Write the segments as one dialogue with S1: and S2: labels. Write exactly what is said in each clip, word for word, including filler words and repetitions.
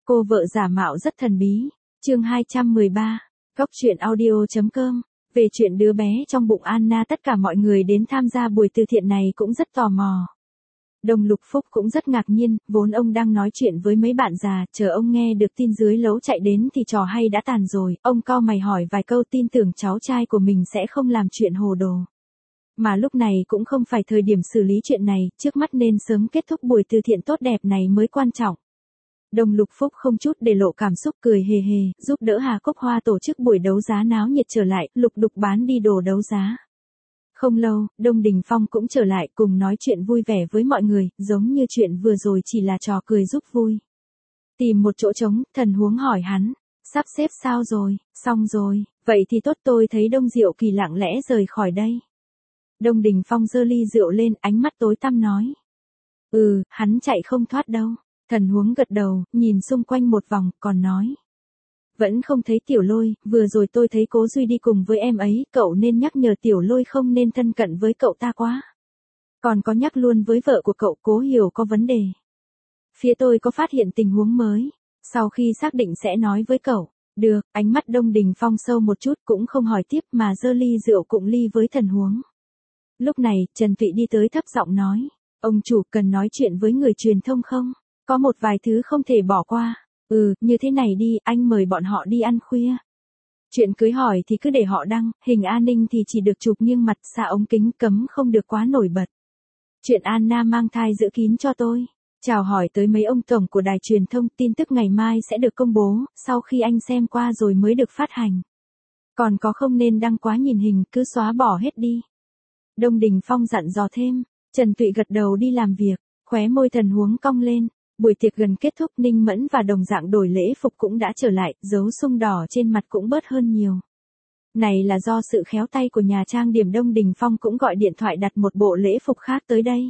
S1: Cô vợ giả mạo rất thần bí. Chương hai trăm mười ba. Góc truyện audio.com. Về chuyện đứa bé trong bụng Anna, tất cả mọi người đến tham gia buổi từ thiện này cũng rất tò mò. Đồng Lục Phúc cũng rất ngạc nhiên, vốn ông đang nói chuyện với mấy bạn già, chờ ông nghe được tin dưới lấu chạy đến thì trò hay đã tàn rồi, ông cau mày hỏi vài câu, tin tưởng cháu trai của mình sẽ không làm chuyện hồ đồ. Mà lúc này cũng không phải thời điểm xử lý chuyện này, trước mắt nên sớm kết thúc buổi từ thiện tốt đẹp này mới quan trọng. Đồng Lục Phúc không chút để lộ cảm xúc, cười hề hề, giúp đỡ Hà Cốc Hoa tổ chức buổi đấu giá náo nhiệt trở lại, lục đục bán đi đồ đấu giá. Không lâu, Đông Đình Phong cũng trở lại cùng nói chuyện vui vẻ với mọi người, giống như chuyện vừa rồi chỉ là trò cười giúp vui. Tìm một chỗ trống, Thần Huống hỏi hắn, sắp xếp sao rồi, xong rồi, vậy thì tốt, tôi thấy Đông Diệu Kỳ lặng lẽ rời khỏi đây. Đông Đình Phong giơ ly rượu lên, ánh mắt tối tăm nói. Ừ, hắn chạy không thoát đâu. Thần Huống gật đầu, nhìn xung quanh một vòng, còn nói. Vẫn không thấy Tiểu Lôi, vừa rồi tôi thấy Cố Duy đi cùng với em ấy, cậu nên nhắc nhở Tiểu Lôi không nên thân cận với cậu ta quá. Còn có nhắc luôn với vợ của cậu, Cố Hiểu có vấn đề. Phía tôi có phát hiện tình huống mới, sau khi xác định sẽ nói với cậu. Được, ánh mắt Đông Đình Phong sâu một chút, cũng không hỏi tiếp mà giơ ly rượu cụng ly với Thần Huống. Lúc này, Trần Tụy đi tới thấp giọng nói, ông chủ cần nói chuyện với người truyền thông không? Có một vài thứ không thể bỏ qua. Ừ, như thế này đi, anh mời bọn họ đi ăn khuya. Chuyện cưới hỏi thì cứ để họ đăng, hình an ninh thì chỉ được chụp nghiêng mặt, xa ống kính, cấm không được quá nổi bật. Chuyện Anna mang thai giữ kín cho tôi. Chào hỏi tới mấy ông tổng của đài truyền thông, tin tức ngày mai sẽ được công bố, sau khi anh xem qua rồi mới được phát hành. Còn có không nên đăng quá nhìn hình, cứ xóa bỏ hết đi. Đông Đình Phong dặn dò thêm, Trần Tụy gật đầu đi làm việc, khóe môi Thần Huống cong lên. Buổi tiệc gần kết thúc, Ninh Mẫn và đồng dạng đổi lễ phục cũng đã trở lại, dấu sung đỏ trên mặt cũng bớt hơn nhiều. Này là do sự khéo tay của nhà trang điểm. Đông Đình Phong cũng gọi điện thoại đặt một bộ lễ phục khác tới đây.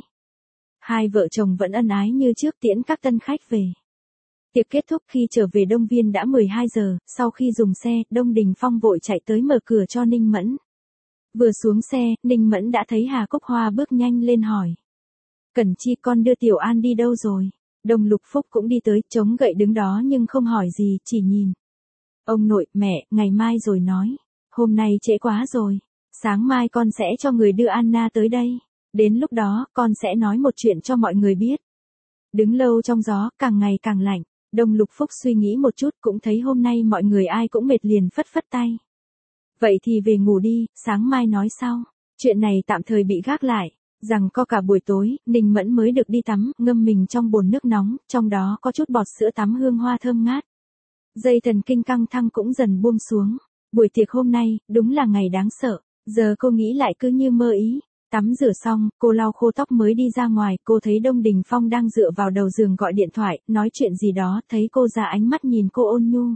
S1: Hai vợ chồng vẫn ân ái như trước, tiễn các tân khách về. Tiệc kết thúc khi trở về Đông Viên đã mười hai giờ, sau khi dùng xe, Đông Đình Phong vội chạy tới mở cửa cho Ninh Mẫn. Vừa xuống xe, Ninh Mẫn đã thấy Hà Cốc Hoa bước nhanh lên hỏi. Cẩn Chi, con đưa Tiểu An đi đâu rồi? Đồng Lục Phúc cũng đi tới, chống gậy đứng đó nhưng không hỏi gì, chỉ nhìn. Ông nội, mẹ, ngày mai rồi nói. Hôm nay trễ quá rồi. Sáng mai con sẽ cho người đưa Anna tới đây. Đến lúc đó, con sẽ nói một chuyện cho mọi người biết. Đứng lâu trong gió, càng ngày càng lạnh. Đồng Lục Phúc suy nghĩ một chút, cũng thấy hôm nay mọi người ai cũng mệt, liền phất phất tay. Vậy thì về ngủ đi, sáng mai nói sau. Chuyện này tạm thời bị gác lại. Rằng có cả buổi tối, Ninh Mẫn mới được đi tắm, ngâm mình trong bồn nước nóng, trong đó có chút bọt sữa tắm hương hoa thơm ngát. Dây thần kinh căng thẳng cũng dần buông xuống. Buổi tiệc hôm nay, đúng là ngày đáng sợ. Giờ cô nghĩ lại cứ như mơ ý. Tắm rửa xong, cô lau khô tóc mới đi ra ngoài, cô thấy Đông Đình Phong đang dựa vào đầu giường gọi điện thoại, nói chuyện gì đó, thấy cô ra ánh mắt nhìn cô ôn nhu.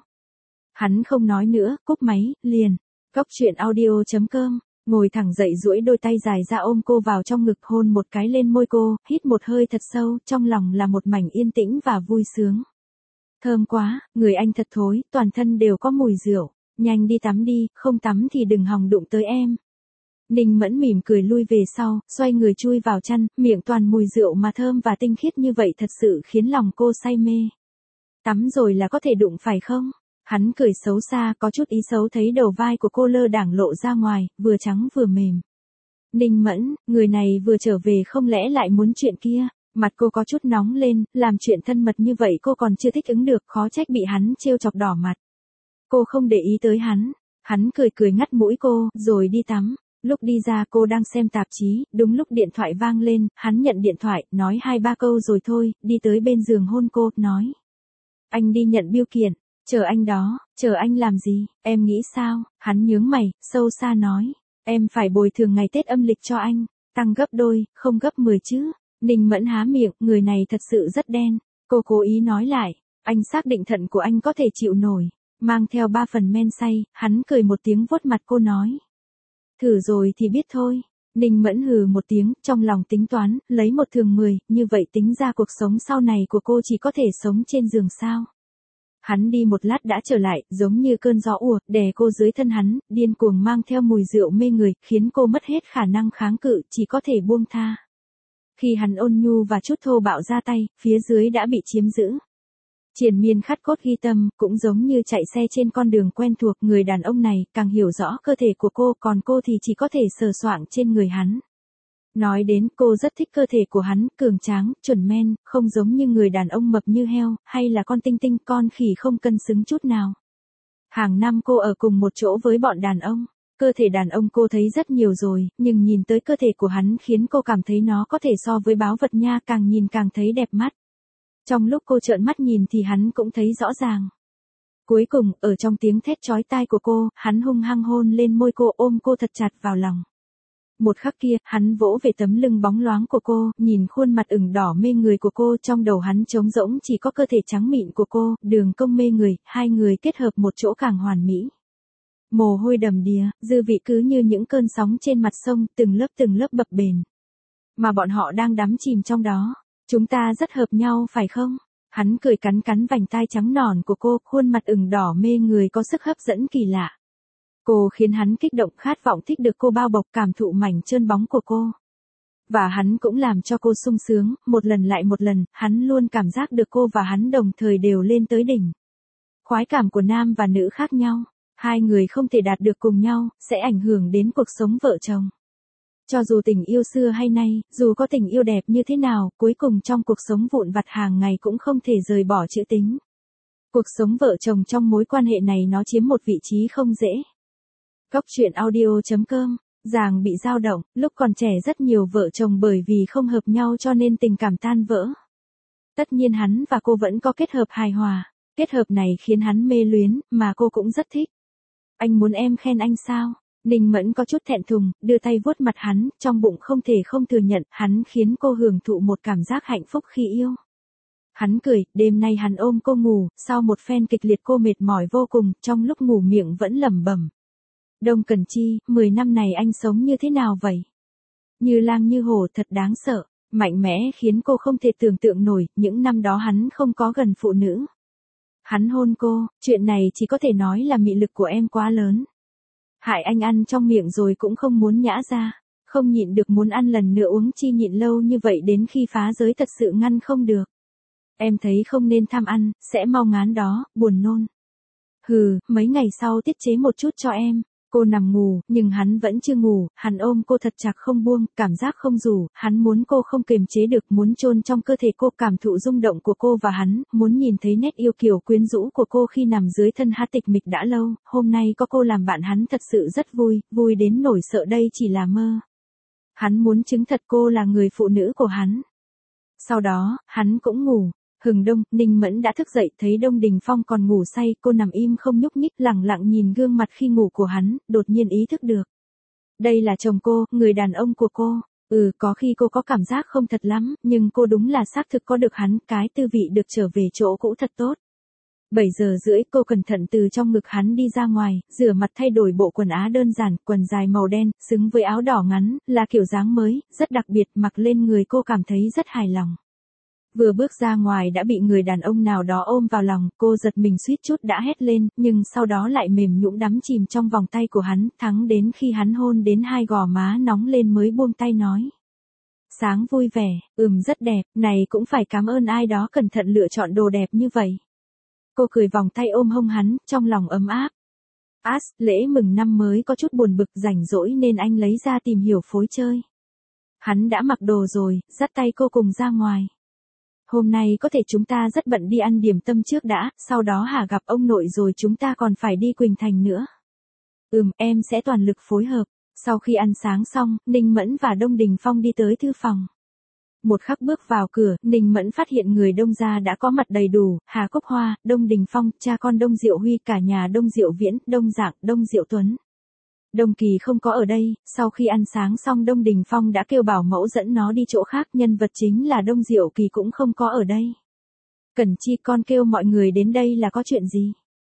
S1: Hắn không nói nữa, cúp máy, liền. Góc truyện audio.com. Ngồi thẳng dậy, duỗi đôi tay dài ra ôm cô vào trong ngực, hôn một cái lên môi cô, hít một hơi thật sâu, trong lòng là một mảnh yên tĩnh và vui sướng. Thơm quá, người anh thật thối, toàn thân đều có mùi rượu. Nhanh đi tắm đi, không tắm thì đừng hòng đụng tới em. Ninh Mẫn mỉm cười lui về sau, xoay người chui vào chăn, miệng toàn mùi rượu mà thơm và tinh khiết như vậy thật sự khiến lòng cô say mê. Tắm rồi là có thể đụng phải không? Hắn cười xấu xa, có chút ý xấu, thấy đầu vai của cô lơ đãng lộ ra ngoài, vừa trắng vừa mềm. Ninh Mẫn, người này vừa trở về không lẽ lại muốn chuyện kia? Mặt cô có chút nóng lên, làm chuyện thân mật như vậy cô còn chưa thích ứng được, khó trách bị hắn trêu chọc đỏ mặt. Cô không để ý tới hắn, hắn cười cười ngắt mũi cô, rồi đi tắm. Lúc đi ra cô đang xem tạp chí, đúng lúc điện thoại vang lên, hắn nhận điện thoại, nói hai ba câu rồi thôi, đi tới bên giường hôn cô, nói. Anh đi nhận biêu kiện. Chờ anh đó, chờ anh làm gì, em nghĩ sao? Hắn nhướng mày, sâu xa nói. Em phải bồi thường ngày Tết âm lịch cho anh, tăng gấp đôi, không gấp mười chứ. Ninh Mẫn há miệng, người này thật sự rất đen. Cô cố ý nói lại, anh xác định thận của anh có thể chịu nổi. Mang theo ba phần men say, hắn cười một tiếng vuốt mặt cô nói. Thử rồi thì biết thôi. Ninh Mẫn hừ một tiếng, trong lòng tính toán, lấy một thường mười, như vậy tính ra cuộc sống sau này của cô chỉ có thể sống trên giường sao. Hắn đi một lát đã trở lại, giống như cơn gió ùa, đè cô dưới thân hắn, điên cuồng mang theo mùi rượu mê người, khiến cô mất hết khả năng kháng cự, chỉ có thể buông tha. Khi hắn ôn nhu và chút thô bạo ra tay, phía dưới đã bị chiếm giữ. Triền miên khắc cốt ghi tâm, cũng giống như chạy xe trên con đường quen thuộc, người đàn ông này càng hiểu rõ cơ thể của cô, còn cô thì chỉ có thể sờ soạng trên người hắn. Nói đến, cô rất thích cơ thể của hắn, cường tráng, chuẩn men, không giống như người đàn ông mập như heo, hay là con tinh tinh, con khỉ không cân xứng chút nào. Hàng năm cô ở cùng một chỗ với bọn đàn ông. Cơ thể đàn ông cô thấy rất nhiều rồi, nhưng nhìn tới cơ thể của hắn khiến cô cảm thấy nó có thể so với báu vật nha, càng nhìn càng thấy đẹp mắt. Trong lúc cô trợn mắt nhìn thì hắn cũng thấy rõ ràng. Cuối cùng, ở trong tiếng thét chói tai của cô, hắn hung hăng hôn lên môi cô, ôm cô thật chặt vào lòng. Một khắc kia, hắn vỗ về tấm lưng bóng loáng của cô, nhìn khuôn mặt ửng đỏ mê người của cô, trong đầu hắn trống rỗng chỉ có cơ thể trắng mịn của cô, đường cong mê người, hai người kết hợp một chỗ càng hoàn mỹ. Mồ hôi đầm đìa, dư vị cứ như những cơn sóng trên mặt sông, từng lớp từng lớp bập bềnh. Mà bọn họ đang đắm chìm trong đó. Chúng ta rất hợp nhau phải không? Hắn cười cắn cắn vành tai trắng nõn của cô, khuôn mặt ửng đỏ mê người có sức hấp dẫn kỳ lạ. Cô khiến hắn kích động, khát vọng thích được cô bao bọc, cảm thụ mảnh trơn bóng của cô. Và hắn cũng làm cho cô sung sướng, một lần lại một lần, hắn luôn cảm giác được cô và hắn đồng thời đều lên tới đỉnh. Khoái cảm của nam và nữ khác nhau, hai người không thể đạt được cùng nhau, sẽ ảnh hưởng đến cuộc sống vợ chồng. Cho dù tình yêu xưa hay nay, dù có tình yêu đẹp như thế nào, cuối cùng trong cuộc sống vụn vặt hàng ngày cũng không thể rời bỏ chữ tính. Cuộc sống vợ chồng trong mối quan hệ này nó chiếm một vị trí không dễ. Góc truyện audio chấm com, Giàng bị dao động, lúc còn trẻ rất nhiều vợ chồng bởi vì không hợp nhau cho nên tình cảm tan vỡ. Tất nhiên hắn và cô vẫn có kết hợp hài hòa, kết hợp này khiến hắn mê luyến, mà cô cũng rất thích. Anh muốn em khen anh sao? Ninh Mẫn có chút thẹn thùng, đưa tay vuốt mặt hắn, trong bụng không thể không thừa nhận, hắn khiến cô hưởng thụ một cảm giác hạnh phúc khi yêu. Hắn cười, đêm nay hắn ôm cô ngủ, sau một phen kịch liệt cô mệt mỏi vô cùng, trong lúc ngủ miệng vẫn lẩm bẩm. Đông Cần Chi, mười năm này anh sống như thế nào vậy? Như lang như hổ, thật đáng sợ, mạnh mẽ khiến cô không thể tưởng tượng nổi, những năm đó hắn không có gần phụ nữ. Hắn hôn cô, chuyện này chỉ có thể nói là mị lực của em quá lớn. Hại anh ăn trong miệng rồi cũng không muốn nhã ra, không nhịn được muốn ăn lần nữa, uống chi nhịn lâu như vậy đến khi phá giới thật sự ngăn không được. Em thấy không nên tham ăn, sẽ mau ngán đó, buồn nôn. Hừ, mấy ngày sau tiết chế một chút cho em. Cô nằm ngủ, nhưng hắn vẫn chưa ngủ, hắn ôm cô thật chặt không buông, cảm giác không rủ, hắn muốn cô không kiềm chế được, muốn chôn trong cơ thể cô, cảm thụ rung động của cô và hắn, muốn nhìn thấy nét yêu kiều quyến rũ của cô khi nằm dưới thân hắn. Tịch mịch đã lâu, hôm nay có cô làm bạn hắn thật sự rất vui, vui đến nỗi sợ đây chỉ là mơ. Hắn muốn chứng thật cô là người phụ nữ của hắn. Sau đó, hắn cũng ngủ. Hừng đông, Ninh Mẫn đã thức dậy, thấy Đông Đình Phong còn ngủ say, cô nằm im không nhúc nhích, lẳng lặng nhìn gương mặt khi ngủ của hắn, đột nhiên ý thức được. Đây là chồng cô, người đàn ông của cô. Ừ, có khi cô có cảm giác không thật lắm, nhưng cô đúng là xác thực có được hắn, cái tư vị được trở về chỗ cũ thật tốt. bảy giờ rưỡi, cô cẩn thận từ trong ngực hắn đi ra ngoài, rửa mặt thay đổi bộ quần áo đơn giản, quần dài màu đen, xứng với áo đỏ ngắn, là kiểu dáng mới, rất đặc biệt, mặc lên người cô cảm thấy rất hài lòng. Vừa bước ra ngoài đã bị người đàn ông nào đó ôm vào lòng, cô giật mình suýt chút đã hét lên, nhưng sau đó lại mềm nhũn đắm chìm trong vòng tay của hắn, thắng đến khi hắn hôn đến hai gò má nóng lên mới buông tay nói. Sáng vui vẻ, ừm rất đẹp, này cũng phải cảm ơn ai đó cẩn thận lựa chọn đồ đẹp như vậy. Cô cười vòng tay ôm hông hắn, trong lòng ấm áp. As, lễ mừng năm mới có chút buồn bực, rảnh rỗi nên anh lấy ra tìm hiểu phối chơi. Hắn đã mặc đồ rồi, dắt tay cô cùng ra ngoài. Hôm nay có thể chúng ta rất bận đi ăn điểm tâm trước đã, sau đó hả gặp ông nội rồi chúng ta còn phải đi Quỳnh Thành nữa. Ừm, em sẽ toàn lực phối hợp. Sau khi ăn sáng xong, Ninh Mẫn và Đông Đình Phong đi tới thư phòng. Một khắc bước vào cửa, Ninh Mẫn phát hiện người Đông gia đã có mặt đầy đủ, Hà Cúc Hoa, Đông Đình Phong, cha con Đông Diệu Huy, cả nhà Đông Diệu Viễn, Đông Dạng, Đông Diệu Tuấn. Đông Kỳ không có ở đây, sau khi ăn sáng xong Đông Đình Phong đã kêu bảo mẫu dẫn nó đi chỗ khác, nhân vật chính là Đông Diệu Kỳ cũng không có ở đây. Cẩn Chi, con kêu mọi người đến đây là có chuyện gì?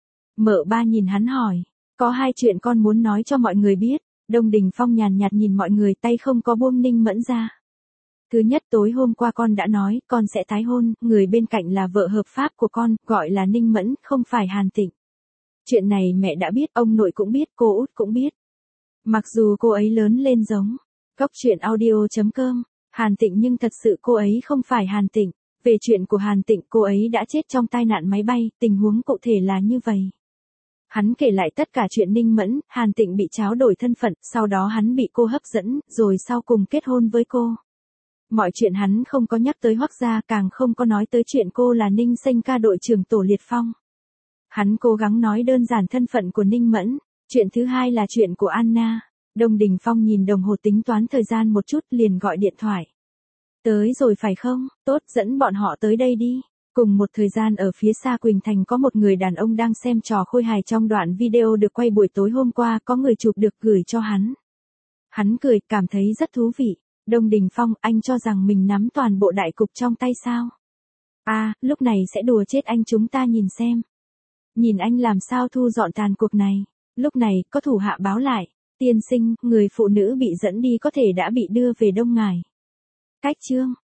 S1: Mợ ba nhìn hắn hỏi, có hai chuyện con muốn nói cho mọi người biết. Đông Đình Phong nhàn nhạt nhìn mọi người, tay không có buông Ninh Mẫn ra. Thứ nhất, tối hôm qua con đã nói, con sẽ tái hôn, người bên cạnh là vợ hợp pháp của con, gọi là Ninh Mẫn, không phải Hàn Tịnh. Chuyện này mẹ đã biết, ông nội cũng biết, cô út cũng biết. Mặc dù cô ấy lớn lên giống góc truyện audio chấm com Hàn Tịnh nhưng thật sự cô ấy không phải Hàn Tịnh. Về chuyện của Hàn Tịnh, cô ấy đã chết trong tai nạn máy bay, tình huống cụ thể là như vậy. Hắn kể lại tất cả chuyện Ninh Mẫn, Hàn Tịnh bị tráo đổi thân phận, sau đó hắn bị cô hấp dẫn, rồi sau cùng kết hôn với cô. Mọi chuyện hắn không có nhắc tới Hoắc gia, càng không có nói tới chuyện cô là Ninh Xanh Ca đội trưởng tổ liệt phong. Hắn cố gắng nói đơn giản thân phận của Ninh Mẫn. Chuyện thứ hai là chuyện của Anna. Đông Đình Phong nhìn đồng hồ tính toán thời gian một chút liền gọi điện thoại. Tới rồi phải không? Tốt, dẫn bọn họ tới đây đi. Cùng một thời gian ở phía xa Quỳnh Thành có một người đàn ông đang xem trò khôi hài trong đoạn video được quay buổi tối hôm qua, có người chụp được gửi cho hắn. Hắn cười, cảm thấy rất thú vị. Đông Đình Phong, anh cho rằng mình nắm toàn bộ đại cục trong tay sao? À, lúc này sẽ đùa chết anh, chúng ta nhìn xem. Nhìn anh làm sao thu dọn tàn cuộc này. Lúc này, có thủ hạ báo lại. Tiên sinh, người phụ nữ bị dẫn đi có thể đã bị đưa về Đông Ngải. Cách chương.